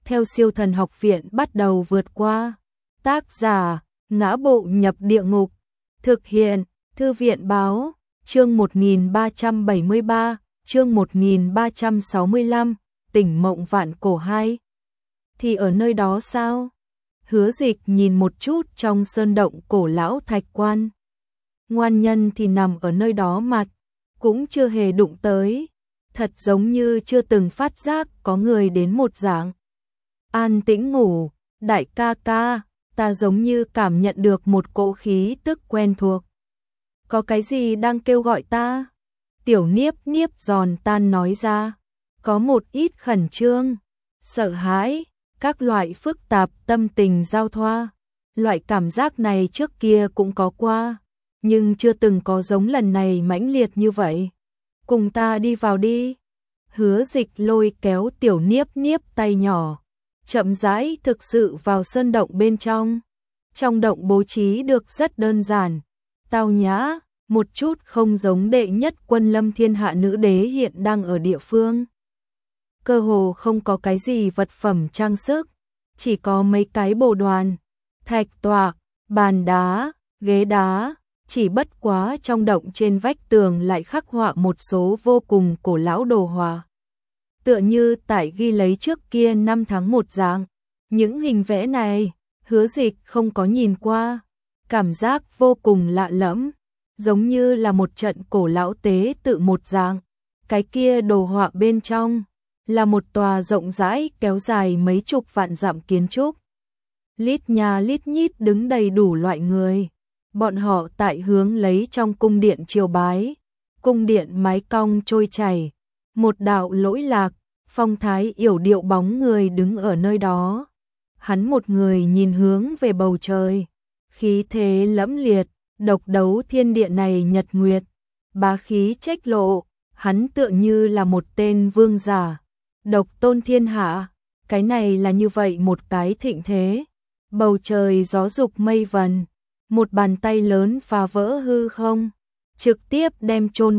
theo Siêu Thần Học Viện bắt đầu vượt qua. Tác giả: Ngã Bộ Nhập Địa Ngục. Thực hiện: Thư viện báo. Chương 1373, chương 1365, Tỉnh Mộng Vạn Cổ 2. Thì ở nơi đó sao? Hứa Dịch nhìn một chút trong sơn động cổ lão thạch quan. Ngoan nhân thì nằm ở nơi đó mặt cũng chưa hề đụng tới, thật giống như chưa từng phát giác có người đến một dạng. An tĩnh ngủ, đại ca ca, ta giống như cảm nhận được một cỗ khí tức quen thuộc. Có cái gì đang kêu gọi ta? Tiểu Niếp Niếp giòn tan nói ra, có một ít khẩn trương, sợ hãi, các loại phức tạp tâm tình giao thoa. Loại cảm giác này trước kia cũng có qua, nhưng chưa từng có giống lần này mãnh liệt như vậy. Cùng ta đi vào đi. Hứa Dịch lôi kéo Tiểu Niếp Niếp tay nhỏ, chậm rãi thực sự vào sơn động bên trong. Trong động bố trí được rất đơn giản, tao nhã, một chút không giống đệ nhất quân lâm thiên hạ nữ đế hiện đang ở địa phương. Cơ hồ không có cái gì vật phẩm trang sức, chỉ có mấy cái bồ đoàn, thạch tọa, bàn đá, ghế đá, chỉ bất quá trong động trên vách tường lại khắc họa một số vô cùng cổ lão đồ họa. Tựa như tại ghi lấy trước kia năm tháng một dạng. Những hình vẽ này, Hứa Dịch không có nhìn qua, cảm giác vô cùng lạ lẫm, giống như là một trận cổ lão tế tự một dạng. Cái kia đồ họa bên trong là một tòa rộng rãi kéo dài mấy chục vạn dặm kiến trúc. Lít nhà lít nhít đứng đầy đủ loại người. Bọn họ tại hướng lấy trong cung điện triều bái. Cung điện mái cong trôi chảy, một đạo lỗi lạc, phong thái yểu điệu bóng người đứng ở nơi đó. Hắn một người nhìn hướng về bầu trời, khí thế lẫm liệt, độc đấu thiên địa này nhật nguyệt, bá khí trách lộ, hắn tựa như là một tên vương giả, độc tôn thiên hạ. Cái này là như vậy một cái thịnh thế. Bầu trời gió dục mây vần, một bàn tay lớn phá vỡ hư không, trực tiếp đem chôn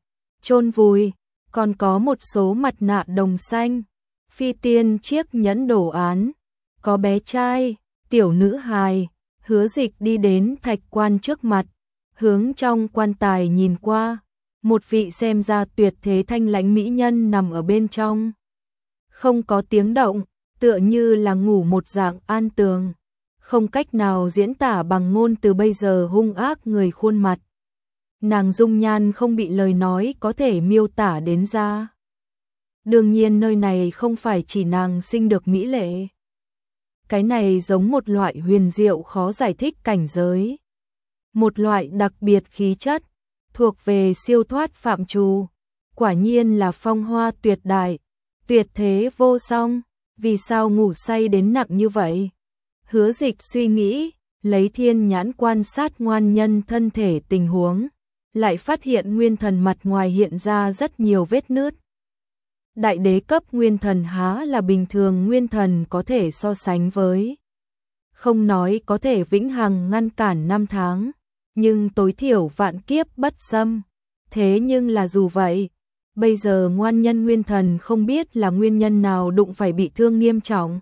vùi, còn có một số mặt nạ đồng xanh, phi tiên chiếc nhẫn đồ án, có bé trai, tiểu nữ hài. Hứa Dịch đi đến thạch quan trước mặt, hướng trong quan tài nhìn qua, một vị xem ra tuyệt thế thanh lãnh mỹ nhân nằm ở bên trong. Không có tiếng động, tựa như là ngủ một dạng an tường, không cách nào diễn tả bằng ngôn từ bây giờ hung ác người khuôn mặt. Nàng dung nhan không bị lời nói có thể miêu tả đến ra. Đương nhiên nơi này không phải chỉ nàng xinh được mỹ lệ. Cái này giống một loại huyền diệu khó giải thích cảnh giới. Một loại đặc biệt khí chất, thuộc về siêu thoát phạm trù. Quả nhiên là phong hoa tuyệt đại, tuyệt thế vô song. Vì sao ngủ say đến nặng như vậy? Hứa Dịch suy nghĩ, lấy thiên nhãn quan sát ngoan nhân thân thể tình huống, lại phát hiện nguyên thần mặt ngoài hiện ra rất nhiều vết nứt. Đại đế cấp nguyên thần há là bình thường nguyên thần có thể so sánh với. Không nói có thể vĩnh hằng ngăn cản năm tháng, nhưng tối thiểu vạn kiếp bất xâm. Thế nhưng là dù vậy, bây giờ ngoan nhân nguyên thần không biết là nguyên nhân nào đụng phải bị thương nghiêm trọng.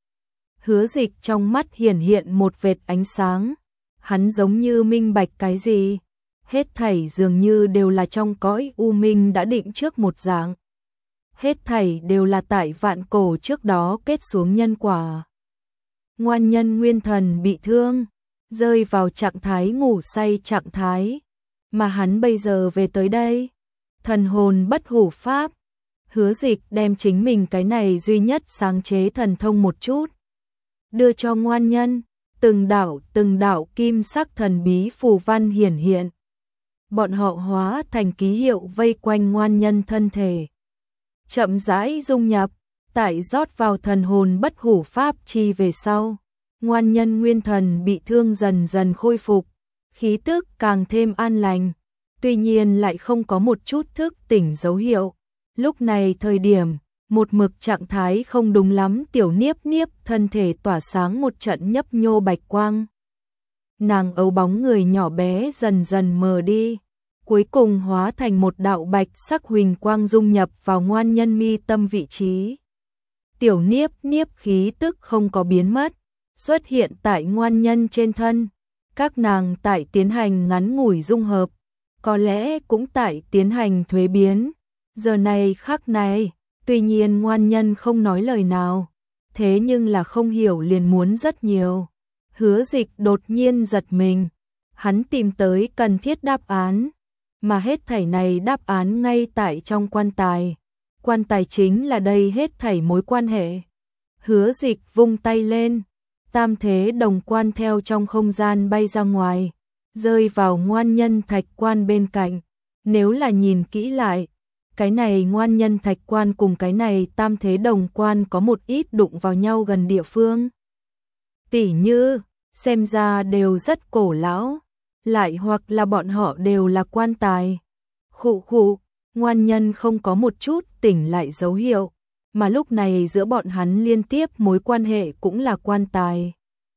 Hứa Dịch trong mắt hiển hiện một vệt ánh sáng, hắn giống như minh bạch cái gì, hết thảy dường như đều là trong cõi u minh đã định trước một dạng. Hết thảy đều là tại vạn cổ trước đó kết xuống nhân quả. Ngoan nhân nguyên thần bị thương, rơi vào trạng thái ngủ say trạng thái, mà hắn bây giờ về tới đây, thần hồn bất hủ pháp. Hứa Dịch đem chính mình cái này duy nhất sáng chế thần thông một chút, đưa cho ngoan nhân, từng đạo kim sắc thần bí phù văn hiển hiện. Bọn họ hóa thành ký hiệu vây quanh ngoan nhân thân thể, chậm rãi dung nhập, tại rót vào thần hồn bất hủ pháp chi về sau. Ngoan nhân nguyên thần bị thương dần dần khôi phục, khí tức càng thêm an lành, tuy nhiên lại không có một chút thức tỉnh dấu hiệu. Lúc này thời điểm, một mực trạng thái không đúng lắm tiểu Niếp Niếp thân thể tỏa sáng một trận nhấp nhô bạch quang. Nàng ấu bóng người nhỏ bé dần dần mờ đi, cuối cùng hóa thành một đạo bạch sắc huỳnh quang dung nhập vào ngoan nhân mi tâm vị trí. Tiểu Niếp Niếp khí tức không có biến mất, xuất hiện tại ngoan nhân trên thân. Các nàng tại tiến hành ngắn ngủi dung hợp, có lẽ cũng tại tiến hành thuế biến. Giờ này khắc này, tuy nhiên ngoan nhân không nói lời nào, thế nhưng là không hiểu liền muốn rất nhiều. Hứa Dịch đột nhiên giật mình, hắn tìm tới cần thiết đáp án, mà hết thảy này đáp án ngay tại trong quan tài. Quan tài chính là đây hết thảy mối quan hệ. Hứa Dịch vung tay lên, tam thế đồng quan theo trong không gian bay ra ngoài, rơi vào ngoan nhân thạch quan bên cạnh. Nếu là nhìn kỹ lại, cái này ngoan nhân thạch quan cùng cái này tam thế đồng quan có một ít đụng vào nhau gần địa phương. Tỉ như, xem ra đều rất cổ lão, lại hoặc là bọn họ đều là quan tài. Khụ khụ, ngoan nhân không có một chút tỉnh lại dấu hiệu, mà lúc này giữa bọn hắn liên tiếp mối quan hệ cũng là quan tài.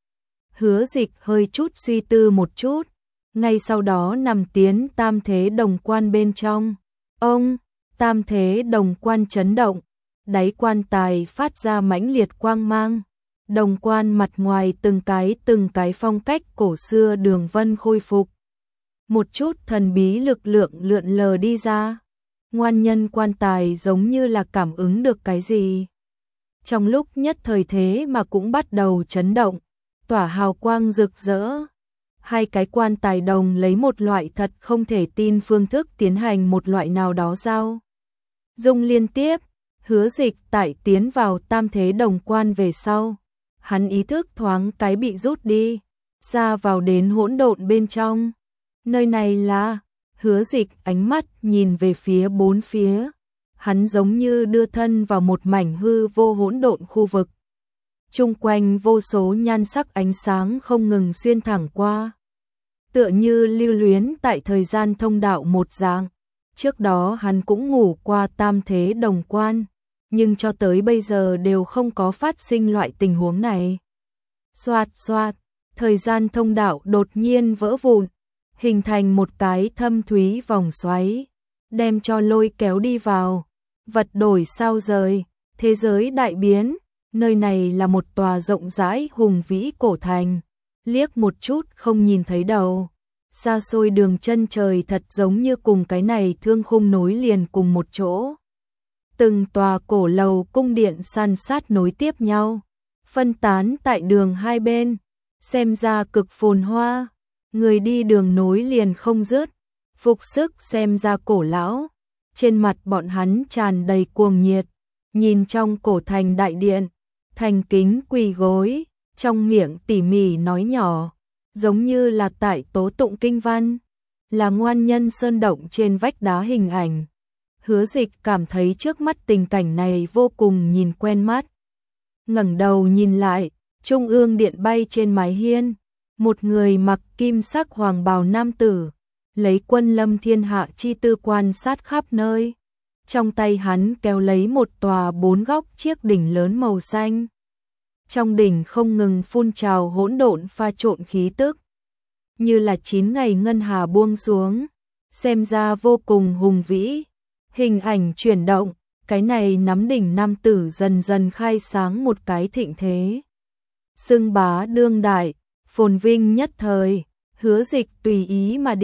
Hứa Dịch hơi chút suy tư một chút, ngay sau đó nằm tiến tam thế đồng quan bên trong. Ông, tam thế đồng quan chấn động, đáy quan tài phát ra mãnh liệt quang mang. Đồng quan mặt ngoài từng cái phong cách cổ xưa đường vân khôi phục. Một chút thần bí lực lượng lượn lờ đi ra. Ngoan nhân quan tài giống như là cảm ứng được cái gì. Trong lúc nhất thời thế mà cũng bắt đầu chấn động, tỏa hào quang rực rỡ. Hai cái quan tài đồng lấy một loại thật không thể tin phương thức tiến hành một loại nào đó giao dung liên tiếp. Hứa Dịch tại tiến vào tam thế đồng quan về sau, hắn ý thức thoáng cái bị rút đi, ra vào đến hỗn độn bên trong. Nơi này là, Hứa Dịch ánh mắt nhìn về phía bốn phía, hắn giống như đưa thân vào một mảnh hư vô hỗn độn khu vực. Chung quanh vô số nhan sắc ánh sáng không ngừng xuyên thẳng qua, tựa như lưu luyến tại thời gian thông đạo một dạng. Trước đó hắn cũng ngủ qua tam thế đồng quan, nhưng cho tới bây giờ đều không có phát sinh loại tình huống này. Xoạt xoạt, thời gian thông đạo đột nhiên vỡ vụn, hình thành một cái thâm thúy vòng xoáy, đem cho lôi kéo đi vào. Vật đổi sao rời, thế giới đại biến. Nơi này là một tòa rộng rãi hùng vĩ cổ thành, liếc một chút không nhìn thấy đầu. Xa xôi đường chân trời thật giống như cùng cái này thương khung nối liền cùng một chỗ. Từng tòa cổ lầu cung điện san sát nối tiếp nhau, phân tán tại đường hai bên, xem ra cực phồn hoa. Người đi đường nối liền không dứt, phục sức xem ra cổ lão, trên mặt bọn hắn tràn đầy cuồng nhiệt, nhìn trong cổ thành đại điện, thành kính quỳ gối, trong miệng tỉ mỉ nói nhỏ, giống như là tại tố tụng kinh văn, là ngoan nhân sơn động trên vách đá hình ảnh. Hứa Dịch cảm thấy trước mắt tình cảnh này vô cùng nhìn quen mắt. Ngẩng đầu nhìn lại, trung ương điện bay trên mái hiên, một người mặc kim sắc hoàng bào nam tử, lấy quân lâm thiên hạ chi tư quan sát khắp nơi. Trong tay hắn kéo lấy một tòa bốn góc chiếc đỉnh lớn màu xanh. Trong đỉnh không ngừng phun trào hỗn độn pha trộn khí tức, như là 9 ngày ngân hà buông xuống, xem ra vô cùng hùng vĩ. Hình ảnh chuyển động, cái này nắm đỉnh nam tử dần dần khai sáng một cái thịnh thế. Xưng bá đương đại, phồn vinh nhất thời. Hứa Dịch tùy ý mà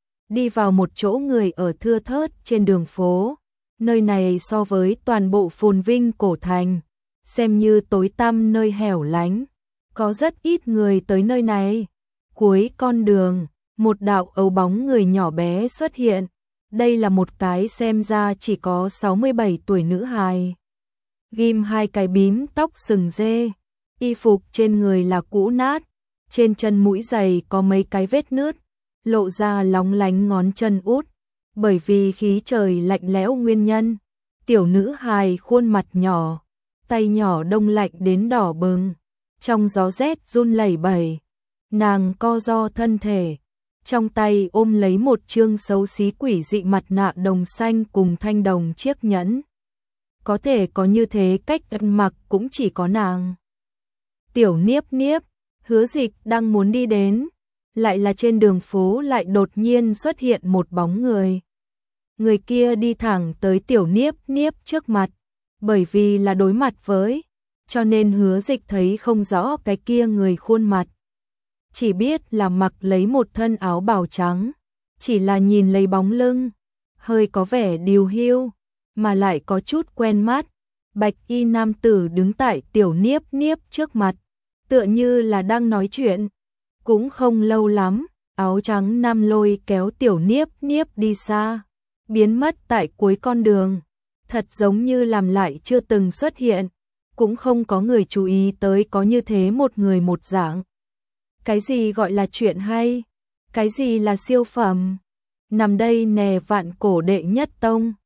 đi vào một chỗ người ở thưa thớt trên đường phố. Nơi này so với toàn bộ phồn vinh cổ thành, xem như tối tăm nơi hẻo lánh, có rất ít người tới nơi này. Cuối con đường, một đạo ấu bóng người nhỏ bé xuất hiện. Đây là một cái xem ra chỉ có 67 tuổi nữ hài. Ghim hai cái bím tóc sừng dê, y phục trên người là cũ nát, trên chân mũi giày có mấy cái vết nứt, lộ ra lóng lánh ngón chân út. Bởi vì khí trời lạnh lẽo nguyên nhân, tiểu nữ hài khuôn mặt nhỏ, tay nhỏ đông lạnh đến đỏ bừng, trong gió rét run lẩy bẩy. Nàng co ro thân thể, trong tay ôm lấy một chương xấu xí quỷ dị mặt nạ đồng xanh cùng thanh đồng chiếc nhẫn. Có thể có như thế cách ăn mặc cũng chỉ có nàng. Tiểu Niếp Niếp, Hứa Dịch đang muốn đi đến, lại là trên đường phố lại đột nhiên xuất hiện một bóng người. Người kia đi thẳng tới Tiểu Niếp Niếp trước mặt, bởi vì là đối mặt với cho nên Hứa Dịch thấy không rõ cái kia người khuôn mặt. Chỉ biết là mặc lấy một thân áo bào trắng, chỉ là nhìn lấy bóng lưng, hơi có vẻ điều hiu, mà lại có chút quen mắt. Bạch y nam tử đứng tại Tiểu Niếp Niếp trước mặt, tựa như là đang nói chuyện. Cũng không lâu lắm, áo trắng nam lôi kéo Tiểu Niếp Niếp đi xa, biến mất tại cuối con đường, thật giống như làm lại chưa từng xuất hiện, cũng không có người chú ý tới có như thế một người một dạng. Cái gì gọi là chuyện hay? Cái gì là siêu phẩm? Nằm đây nè Vạn Cổ đệ nhất tông,